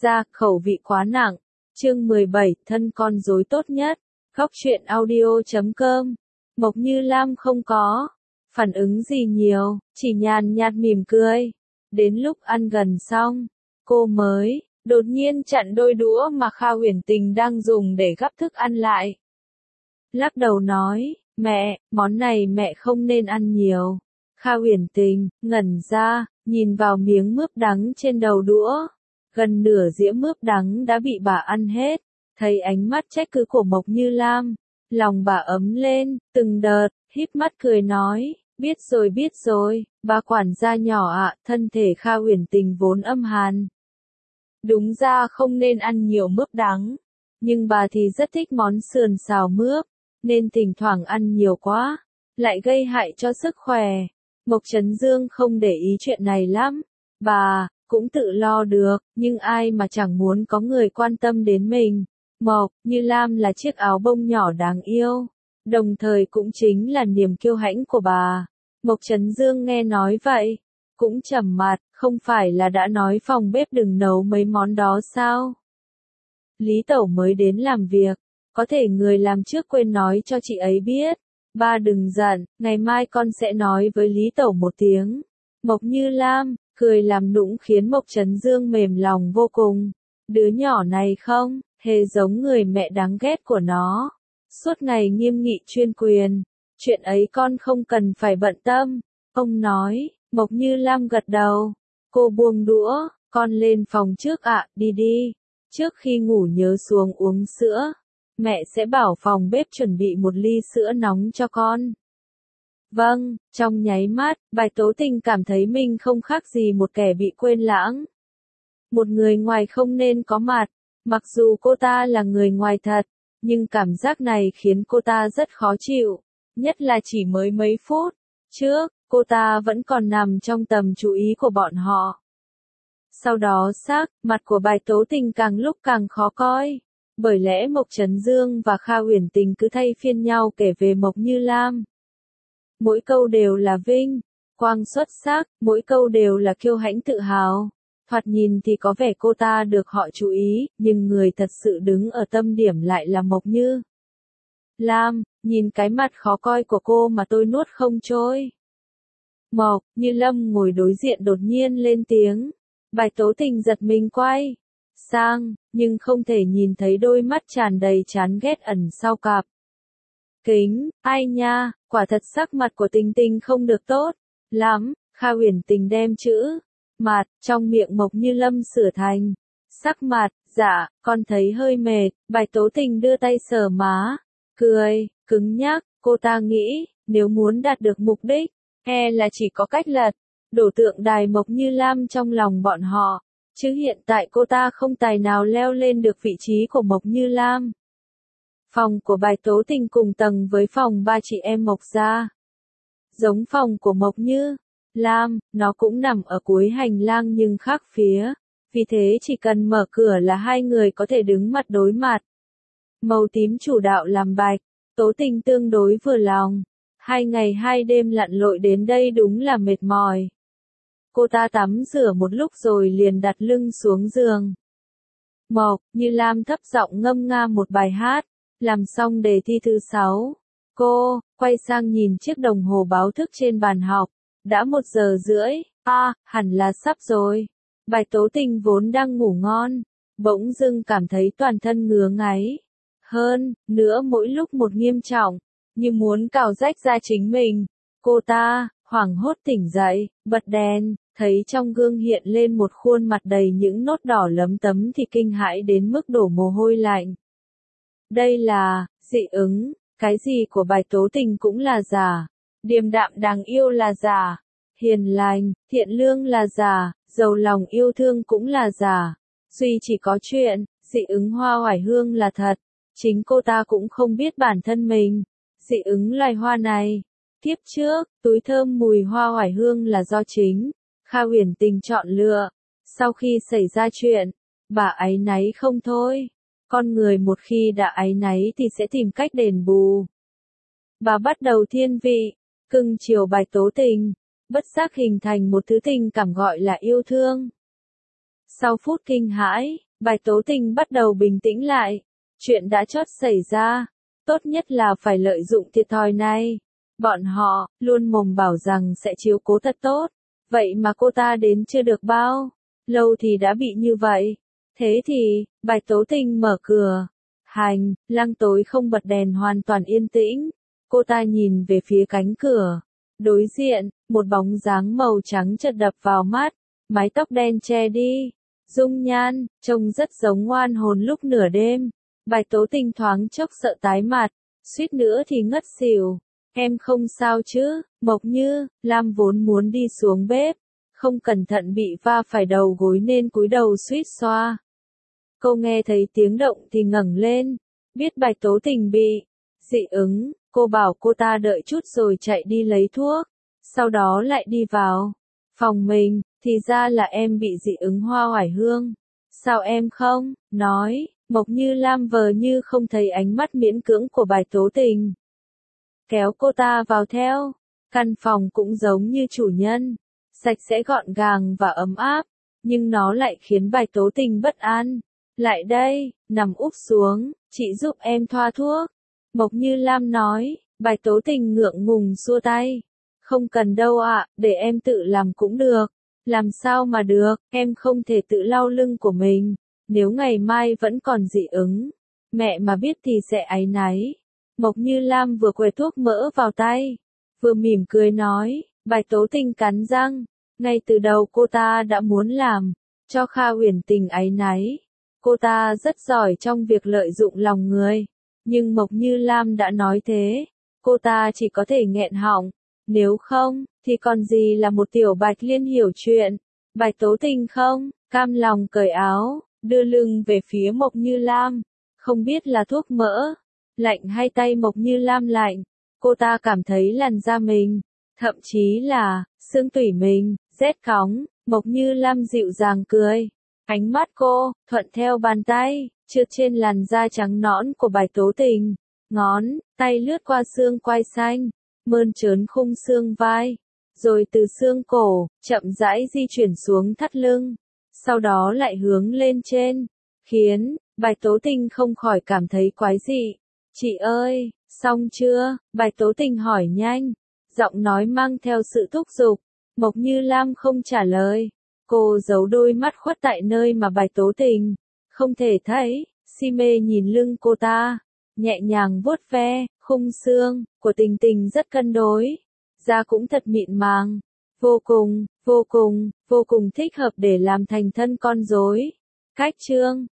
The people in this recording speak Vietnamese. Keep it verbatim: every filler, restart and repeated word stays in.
ra, khẩu vị quá nặng. Chương mười bảy, thân con rối tốt nhất. Góc truyện audio chấm com. Mộc Như Lam không có phản ứng gì nhiều, chỉ nhàn nhạt mỉm cười. Đến lúc ăn gần xong, cô mới đột nhiên chặn đôi đũa mà Kha Huyền Tình đang dùng để gắp thức ăn lại. Lắc đầu nói, mẹ, món này mẹ không nên ăn nhiều. Kha Huyền Tình ngẩn ra, nhìn vào miếng mướp đắng trên đầu đũa. Gần nửa dĩa mướp đắng đã bị bà ăn hết. Thấy ánh mắt trách cứ của Mộc Như Lam, lòng bà ấm lên, từng đợt, híp mắt cười nói, biết rồi biết rồi, bà quản gia nhỏ ạ. Thân thể Kha Huyền Tình vốn âm hàn. Đúng ra không nên ăn nhiều mướp đắng, nhưng bà thì rất thích món sườn xào mướp, nên thỉnh thoảng ăn nhiều quá, lại gây hại cho sức khỏe. Mộc Chấn Dương không để ý chuyện này lắm, bà cũng tự lo được, nhưng ai mà chẳng muốn có người quan tâm đến mình. Mộc Như Lam là chiếc áo bông nhỏ đáng yêu, đồng thời cũng chính là niềm kiêu hãnh của bà. Mộc Chấn Dương nghe nói vậy, cũng trầm mặt, không phải là đã nói phòng bếp đừng nấu mấy món đó sao? Lý Tẩu mới đến làm việc, có thể người làm trước quên nói cho chị ấy biết. Ba đừng giận, ngày mai con sẽ nói với Lý Tẩu một tiếng. Mộc Như Lam cười làm nũng khiến Mộc Chấn Dương mềm lòng vô cùng. Đứa nhỏ này không hề giống người mẹ đáng ghét của nó, suốt ngày nghiêm nghị chuyên quyền, chuyện ấy con không cần phải bận tâm. Ông nói. Mộc Như Lam gật đầu, cô buông đũa, con lên phòng trước ạ, đi đi, trước khi ngủ nhớ xuống uống sữa, mẹ sẽ bảo phòng bếp chuẩn bị một ly sữa nóng cho con. Vâng, trong nháy mắt, Bạch Tố Tình cảm thấy mình không khác gì một kẻ bị quên lãng. Một người ngoài không nên có mặt, mặc dù cô ta là người ngoài thật, nhưng cảm giác này khiến cô ta rất khó chịu, nhất là chỉ mới mấy phút trước. Cô ta vẫn còn nằm trong tầm chú ý của bọn họ. Sau đó sắc mặt của Bạch Tố Tình càng lúc càng khó coi, bởi lẽ Mộc Chấn Dương và Kha Huyền Tình cứ thay phiên nhau kể về Mộc Như Lam. Mỗi câu đều là vinh quang xuất sắc, mỗi câu đều là kiêu hãnh tự hào. Thoạt nhìn thì có vẻ cô ta được họ chú ý, nhưng người thật sự đứng ở tâm điểm lại là Mộc Như Lam. Nhìn cái mặt khó coi của cô mà tôi nuốt không trôi. Mộc Như Lâm ngồi đối diện đột nhiên lên tiếng. Bạch Tố Tình giật mình quay sang, nhưng không thể nhìn thấy đôi mắt tràn đầy chán ghét ẩn sau cặp kính. Ai nha, quả thật sắc mặt của Tình Tình không được tốt lắm. Kha Huyền Tình đem chữ mặt trong miệng Mộc Như Lâm sửa thành sắc mặt. Dạ, con thấy hơi mệt. Bạch Tố Tình đưa tay sờ má, cười cứng nhắc. Cô ta nghĩ, nếu muốn đạt được mục đích, e là chỉ có cách lật đổ tượng đài Mộc Như Lam trong lòng bọn họ, chứ hiện tại cô ta không tài nào leo lên được vị trí của Mộc Như Lam. Phòng của Bạch Tố Tình cùng tầng với phòng ba chị em Mộc gia. Giống phòng của Mộc Như Lam, nó cũng nằm ở cuối hành lang nhưng khác phía, vì thế chỉ cần mở cửa là hai người có thể đứng mặt đối mặt. Màu tím chủ đạo làm Bạch Tố Tình tương đối vừa lòng. Hai ngày hai đêm lặn lội đến đây đúng là mệt mỏi. Cô ta tắm rửa một lúc rồi liền đặt lưng xuống giường. Mộc Như Lam thấp giọng ngâm nga một bài hát, làm xong đề thi thứ sáu. Cô quay sang nhìn chiếc đồng hồ báo thức trên bàn học, đã một giờ rưỡi, a, à, hẳn là sắp rồi. Bạch Tố Tình vốn đang ngủ ngon, bỗng dưng cảm thấy toàn thân ngứa ngáy. Hơn nữa mỗi lúc một nghiêm trọng, như muốn cào rách ra chính mình. Cô ta hoảng hốt tỉnh dậy, bật đèn, thấy trong gương hiện lên một khuôn mặt đầy những nốt đỏ lấm tấm thì kinh hãi đến mức đổ mồ hôi lạnh. Đây là dị ứng, cái gì của Bạch Tố Tình cũng là giả, điềm đạm đáng yêu là giả, hiền lành, thiện lương là giả, giàu lòng yêu thương cũng là giả. Duy chỉ có chuyện, dị ứng hoa oải hương là thật. Chính cô ta cũng không biết bản thân mình dị ứng loài hoa này. Kiếp trước, túi thơm mùi hoa oải hương là do chính Kha Huyền Tình chọn lựa. Sau khi xảy ra chuyện, bà áy náy không thôi. Con người một khi đã áy náy thì sẽ tìm cách đền bù. Bà bắt đầu thiên vị, cưng chiều Bạch Tố Tình, bất giác hình thành một thứ tình cảm gọi là yêu thương. Sau phút kinh hãi, Bạch Tố Tình bắt đầu bình tĩnh lại. Chuyện đã chót xảy ra. Tốt nhất là phải lợi dụng thiệt thòi này. Bọn họ, luôn mồm bảo rằng sẽ chiếu cố thật tốt. Vậy mà cô ta đến chưa được bao lâu thì đã bị như vậy. Thế thì, Bạch Tố Tình mở cửa. Hành, lang tối không bật đèn hoàn toàn yên tĩnh. Cô ta nhìn về phía cánh cửa. Đối diện, một bóng dáng màu trắng chợt đập vào mắt. Mái tóc đen che đi. Dung nhan, trông rất giống oan hồn lúc nửa đêm. Bạch Tố Tình thoáng chốc sợ tái mặt. Suýt nữa thì ngất xỉu. Em không sao chứ, Mộc Như, Lam vốn muốn đi xuống bếp. Không cẩn thận bị va phải đầu gối nên cúi đầu suýt xoa. Cô nghe thấy tiếng động thì ngẩng lên. Biết Bạch Tố Tình bị dị ứng, cô bảo cô ta đợi chút rồi chạy đi lấy thuốc. Sau đó lại đi vào phòng mình, thì ra là em bị dị ứng hoa oải hương. Sao em không nói? Mộc Như Lam vờ như không thấy ánh mắt miễn cưỡng của Bạch Tố Tình. Kéo cô ta vào theo. Căn phòng cũng giống như chủ nhân. Sạch sẽ gọn gàng và ấm áp. Nhưng nó lại khiến Bạch Tố Tình bất an. Lại đây, nằm úp xuống, chị giúp em thoa thuốc. Mộc Như Lam nói. Bạch Tố Tình ngượng ngùng xua tay. Không cần đâu ạ, để em tự làm cũng được. Làm sao mà được, em không thể tự lau lưng của mình. Nếu ngày mai vẫn còn dị ứng, mẹ mà biết thì sẽ áy náy. Mộc Như Lam vừa quẹt thuốc mỡ vào tay, vừa mỉm cười nói. Bạch Tố Tình cắn răng. Ngay từ đầu cô ta đã muốn làm cho Kha Uyển Tình áy náy. Cô ta rất giỏi trong việc lợi dụng lòng người. Nhưng Mộc Như Lam đã nói thế, cô ta chỉ có thể nghẹn họng. Nếu không, thì còn gì là một tiểu Bạch Liên hiểu chuyện. Bạch Tố Tình không cam lòng cởi áo, đưa lưng về phía Mộc Như Lam. Không biết là thuốc mỡ lạnh hay tay Mộc Như Lam lạnh, cô ta cảm thấy làn da mình, thậm chí là xương tủy mình rét cóng. Mộc Như Lam dịu dàng cười. Ánh mắt cô thuận theo bàn tay trượt trên làn da trắng nõn của Bạch Tố Tình. Ngón tay lướt qua xương quai xanh, mơn trớn khung xương vai, rồi từ xương cổ chậm rãi di chuyển xuống thắt lưng, sau đó lại hướng lên trên, khiến Bạch Tố Tình không khỏi cảm thấy quái dị. Chị ơi, xong chưa? Bạch Tố Tình hỏi nhanh, giọng nói mang theo sự thúc giục. Mộc Như Lam không trả lời. Cô giấu đôi mắt khuất tại nơi mà Bạch Tố Tình không thể thấy. Si mê nhìn lưng cô ta, nhẹ nhàng vuốt ve. Khung xương của Tình Tình rất cân đối, da cũng thật mịn màng, vô cùng, vô cùng, vô cùng thích hợp để làm thành thân con rối. Cách chương